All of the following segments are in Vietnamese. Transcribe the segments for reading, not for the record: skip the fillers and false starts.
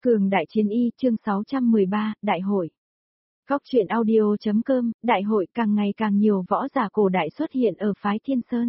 Cường Đại Chiến Y chương 613, Đại hội. Góc truyện audio.com, Đại hội càng ngày càng nhiều võ giả cổ đại xuất hiện ở phái Thiên Sơn.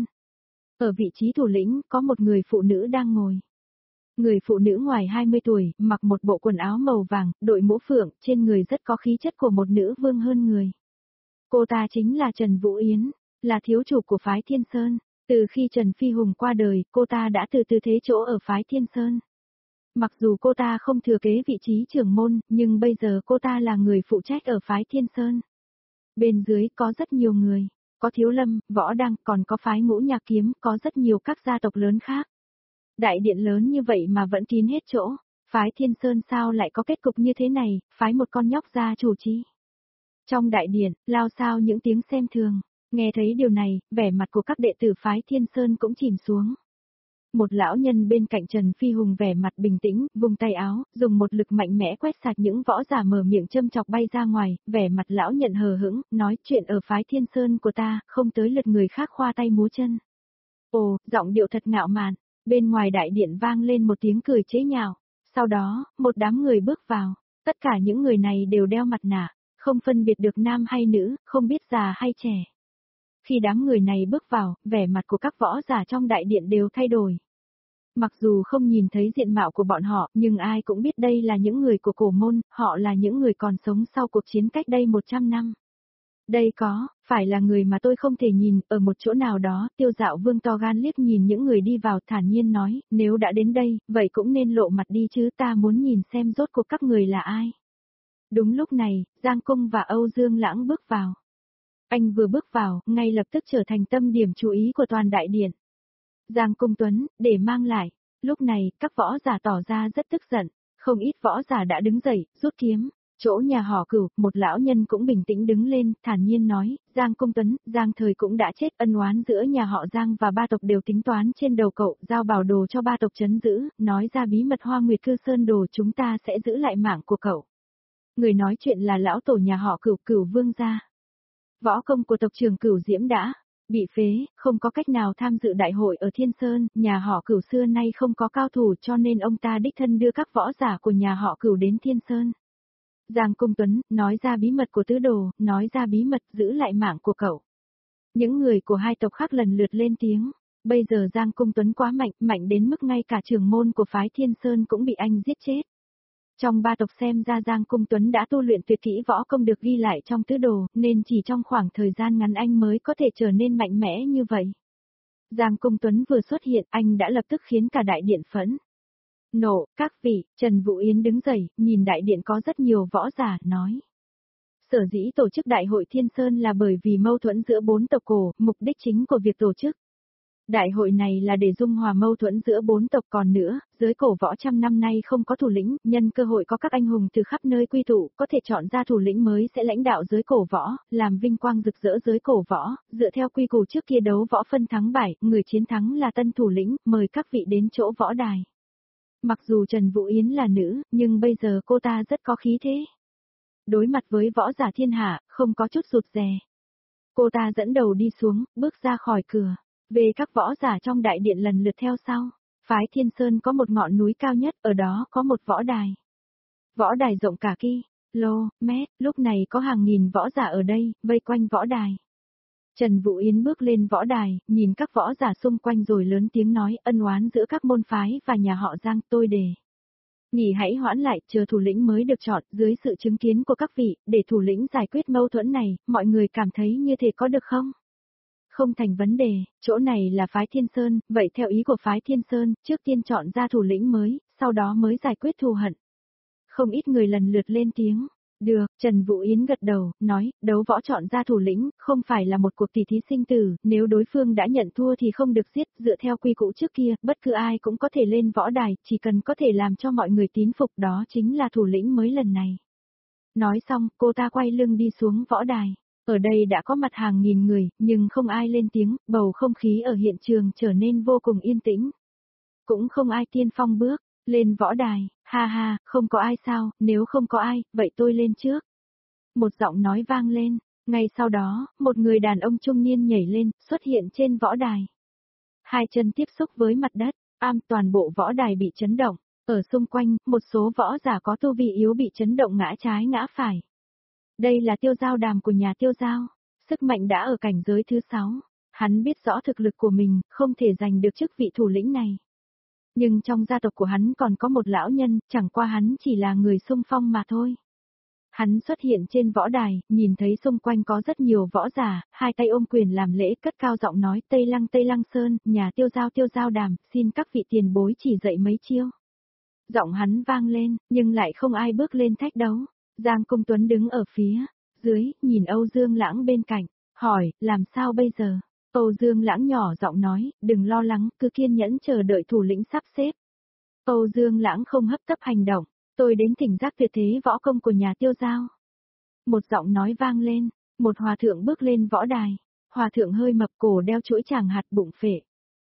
Ở vị trí thủ lĩnh có một người phụ nữ đang ngồi. Người phụ nữ ngoài 20 tuổi, mặc một bộ quần áo màu vàng, đội mũ phượng, trên người rất có khí chất của một nữ vương hơn người. Cô ta chính là Trần Vũ Yến, là thiếu chủ của phái Thiên Sơn. Từ khi Trần Phi Hùng qua đời, cô ta đã từ từ thế chỗ ở phái Thiên Sơn. Mặc dù cô ta không thừa kế vị trí trưởng môn, nhưng bây giờ cô ta là người phụ trách ở phái Thiên Sơn. Bên dưới có rất nhiều người, có Thiếu Lâm, Võ Đăng, còn có phái Ngũ Nhạc Kiếm, có rất nhiều các gia tộc lớn khác. Đại điện lớn như vậy mà vẫn kín hết chỗ, phái Thiên Sơn sao lại có kết cục như thế này, phái một con nhóc ra chủ trì. Trong đại điện, lao xao những tiếng xem thường, nghe thấy điều này, vẻ mặt của các đệ tử phái Thiên Sơn cũng chìm xuống. Một lão nhân bên cạnh Trần Phi Hùng vẻ mặt bình tĩnh, vung tay áo, dùng một lực mạnh mẽ quét sạch những võ giả mở miệng châm chọc bay ra ngoài, vẻ mặt lão nhận hờ hững, nói chuyện ở phái Thiên Sơn của ta, không tới lượt người khác khoa tay múa chân. Ồ, giọng điệu thật ngạo mạn, bên ngoài đại điện vang lên một tiếng cười chế nhạo, sau đó, một đám người bước vào, tất cả những người này đều đeo mặt nạ, không phân biệt được nam hay nữ, không biết già hay trẻ. Khi đám người này bước vào, vẻ mặt của các võ giả trong đại điện đều thay đổi. Mặc dù không nhìn thấy diện mạo của bọn họ, nhưng ai cũng biết đây là những người của cổ môn, họ là những người còn sống sau cuộc chiến cách đây 100 năm. Đây phải là người mà tôi không thể nhìn, ở một chỗ nào đó, Tiêu Dạo Vương to gan liếc nhìn những người đi vào thản nhiên nói, nếu đã đến đây, vậy cũng nên lộ mặt đi chứ, ta muốn nhìn xem rốt cuộc các người là ai. Đúng lúc này, Giang Cung và Âu Dương Lãng bước vào. Anh vừa bước vào, ngay lập tức trở thành tâm điểm chú ý của toàn đại điện. Giang Cung Tuấn, để mang lại. Lúc này, các võ giả tỏ ra rất tức giận, không ít võ giả đã đứng dậy, rút kiếm. Chỗ nhà họ Cửu, một lão nhân cũng bình tĩnh đứng lên, thản nhiên nói, Giang Cung Tuấn, Giang Thời cũng đã chết, ân oán giữa nhà họ Giang và ba tộc đều tính toán trên đầu cậu, giao bảo đồ cho ba tộc trấn giữ, nói ra bí mật Hoa Nguyệt Cư Sơn đồ chúng ta sẽ giữ lại mạng của cậu. Người nói chuyện là lão tổ nhà họ Cửu, Cửu Vương gia. Võ công của tộc trưởng Cửu Diễm đã bị phế, không có cách nào tham dự đại hội ở Thiên Sơn, nhà họ Cửu xưa nay không có cao thủ cho nên ông ta đích thân đưa các võ giả của nhà họ Cửu đến Thiên Sơn. Giang Cung Tuấn, nói ra bí mật của tứ đồ, nói ra bí mật giữ lại mạng của cậu. Những người của hai tộc khác lần lượt lên tiếng, bây giờ Giang Cung Tuấn quá mạnh, mạnh đến mức ngay cả trưởng môn của phái Thiên Sơn cũng bị anh giết chết. Trong ba tộc xem ra Giang Cung Tuấn đã tu luyện tuyệt kỹ võ công được ghi lại trong tứ đồ, nên chỉ trong khoảng thời gian ngắn anh mới có thể trở nên mạnh mẽ như vậy. Giang Cung Tuấn vừa xuất hiện, anh đã lập tức khiến cả đại điện phẫn nộ, các vị, Trần Vũ Yến đứng dậy, nhìn đại điện có rất nhiều võ giả, nói. Sở dĩ tổ chức đại hội Thiên Sơn là bởi vì mâu thuẫn giữa 4 tộc cổ, mục đích chính của việc tổ chức. Đại hội này là để dung hòa mâu thuẫn giữa 4 tộc, còn nữa, giới cổ võ trăm năm nay không có thủ lĩnh, nhân cơ hội có các anh hùng từ khắp nơi quy tụ, có thể chọn ra thủ lĩnh mới sẽ lãnh đạo giới cổ võ, làm vinh quang rực rỡ giới cổ võ, dựa theo quy củ trước kia đấu võ phân thắng bại, người chiến thắng là tân thủ lĩnh, mời các vị đến chỗ võ đài. Mặc dù Trần Vũ Yến là nữ, nhưng bây giờ cô ta rất có khí thế. Đối mặt với võ giả thiên hạ, không có chút rụt rè. Cô ta dẫn đầu đi xuống, bước ra khỏi cửa. Về các võ giả trong đại điện lần lượt theo sau, phái Thiên Sơn có một ngọn núi cao nhất, ở đó có một võ đài. Võ đài rộng cả km, lúc này có hàng nghìn võ giả ở đây, vây quanh võ đài. Trần Vũ Yến bước lên võ đài, nhìn các võ giả xung quanh rồi lớn tiếng nói, ân oán giữa các môn phái và nhà họ Giang tôi nghỉ hãy hoãn lại, chờ thủ lĩnh mới được chọn, dưới sự chứng kiến của các vị, để thủ lĩnh giải quyết mâu thuẫn này, mọi người cảm thấy như thế có được không? Không thành vấn đề, chỗ này là phái Thiên Sơn, vậy theo ý của phái Thiên Sơn, trước tiên chọn ra thủ lĩnh mới, sau đó mới giải quyết thù hận. Không ít người lần lượt lên tiếng. Được, Trần Vũ Yến gật đầu, nói, đấu võ chọn ra thủ lĩnh, không phải là một cuộc tỷ thí sinh tử, nếu đối phương đã nhận thua thì không được giết, dựa theo quy củ trước kia, bất cứ ai cũng có thể lên võ đài, chỉ cần có thể làm cho mọi người tín phục đó chính là thủ lĩnh mới lần này. Nói xong, cô ta quay lưng đi xuống võ đài. Ở đây đã có mặt hàng nghìn người, nhưng không ai lên tiếng, bầu không khí ở hiện trường trở nên vô cùng yên tĩnh. Cũng không ai tiên phong bước lên võ đài, ha ha, không có ai sao, nếu không có ai, vậy tôi lên trước. Một giọng nói vang lên, ngay sau đó, một người đàn ông trung niên nhảy lên, xuất hiện trên võ đài. Hai chân tiếp xúc với mặt đất, toàn bộ võ đài bị chấn động, Ở xung quanh, một số võ giả có tu vi yếu bị chấn động ngã trái ngã phải. Đây là Tiêu Giao Đàm của nhà Tiêu Giao, sức mạnh đã ở cảnh giới thứ 6. Hắn biết rõ thực lực của mình, không thể giành được chức vị thủ lĩnh này. Nhưng trong gia tộc của hắn còn có một lão nhân, chẳng qua hắn chỉ là người xung phong mà thôi. Hắn xuất hiện trên võ đài, nhìn thấy xung quanh có rất nhiều võ giả, hai tay ôm quyền làm lễ, cất cao giọng nói: Tây Lăng Sơn, nhà Tiêu Giao Đàm, xin các vị tiền bối chỉ dạy mấy chiêu. Giọng hắn vang lên, nhưng lại không ai bước lên thách đấu. Giang Công Tuấn đứng ở phía dưới, nhìn Âu Dương Lãng bên cạnh, hỏi: làm sao bây giờ? Âu Dương Lãng nhỏ giọng nói: đừng lo lắng, cứ kiên nhẫn chờ đợi thủ lĩnh sắp xếp. Âu Dương Lãng không hấp tấp hành động. Tôi đến thỉnh giác tuyệt thế võ công của nhà Tiêu Giao. Một giọng nói vang lên, một hòa thượng bước lên võ đài. Hòa thượng hơi mập, cổ đeo chuỗi tràng hạt, bụng phệ.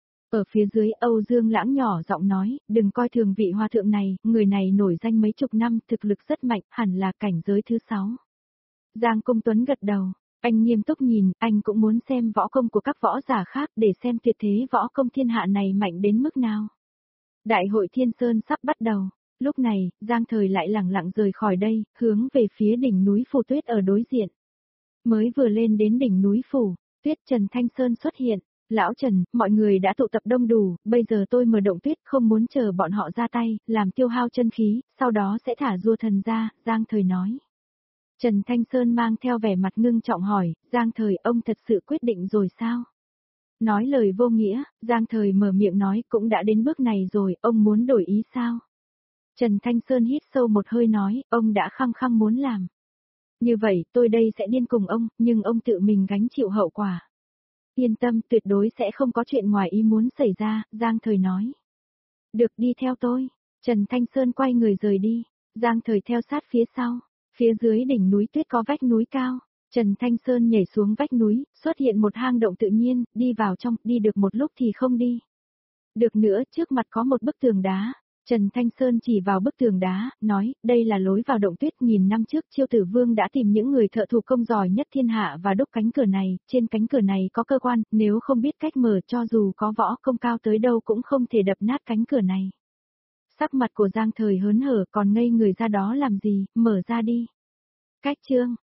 Ở phía dưới, Âu Dương Lãng nhỏ giọng nói: đừng coi thường vị hòa thượng này, người này nổi danh mấy chục năm, thực lực rất mạnh, hẳn là cảnh giới thứ 6. Giang Công Tuấn gật đầu, anh nghiêm túc nhìn, anh cũng muốn xem võ công của các võ giả khác để xem tuyệt thế võ công thiên hạ này mạnh đến mức nào. Đại hội Thiên Sơn sắp bắt đầu. Lúc này, Giang Thời lại lẳng lặng rời khỏi đây, hướng về phía đỉnh núi Phù Tuyết ở đối diện. Mới vừa lên đến đỉnh núi Phủ Tuyết, Trần Thanh Sơn xuất hiện. Lão Trần, mọi người đã tụ tập đông đủ, bây giờ tôi mở động tuyết, không muốn chờ bọn họ ra tay, làm tiêu hao chân khí, sau đó sẽ thả rùa thần ra, Giang Thời nói. Trần Thanh Sơn mang theo vẻ mặt ngưng trọng hỏi: Giang Thời, ông thật sự quyết định rồi sao? Nói lời vô nghĩa, Giang Thời mở miệng nói: cũng đã đến bước này rồi, ông muốn đổi ý sao? Trần Thanh Sơn hít sâu một hơi nói: ông đã khăng khăng muốn làm. Như vậy, tôi đây sẽ điên cùng ông, nhưng ông tự mình gánh chịu hậu quả. Yên tâm, tuyệt đối sẽ không có chuyện ngoài ý muốn xảy ra, Giang Thời nói. Được, đi theo tôi. Trần Thanh Sơn quay người rời đi. Giang Thời theo sát phía sau. Phía dưới đỉnh núi tuyết có vách núi cao. Trần Thanh Sơn nhảy xuống vách núi, xuất hiện một hang động tự nhiên, đi vào trong, đi được một lúc thì không đi. Được nữa, trước mặt có một bức tường đá. Trần Thanh Sơn chỉ vào bức tường đá, nói: đây là lối vào động tuyết. Nghìn năm trước Chiêu Tử Vương đã tìm những người thợ thủ công giỏi nhất thiên hạ và đúc cánh cửa này, trên cánh cửa này có cơ quan, nếu không biết cách mở, cho dù có võ công cao tới đâu cũng không thể đập nát cánh cửa này. Sắc mặt của Giang Thời hớn hở, còn ngây người ra đó làm gì, mở ra đi. Cách chương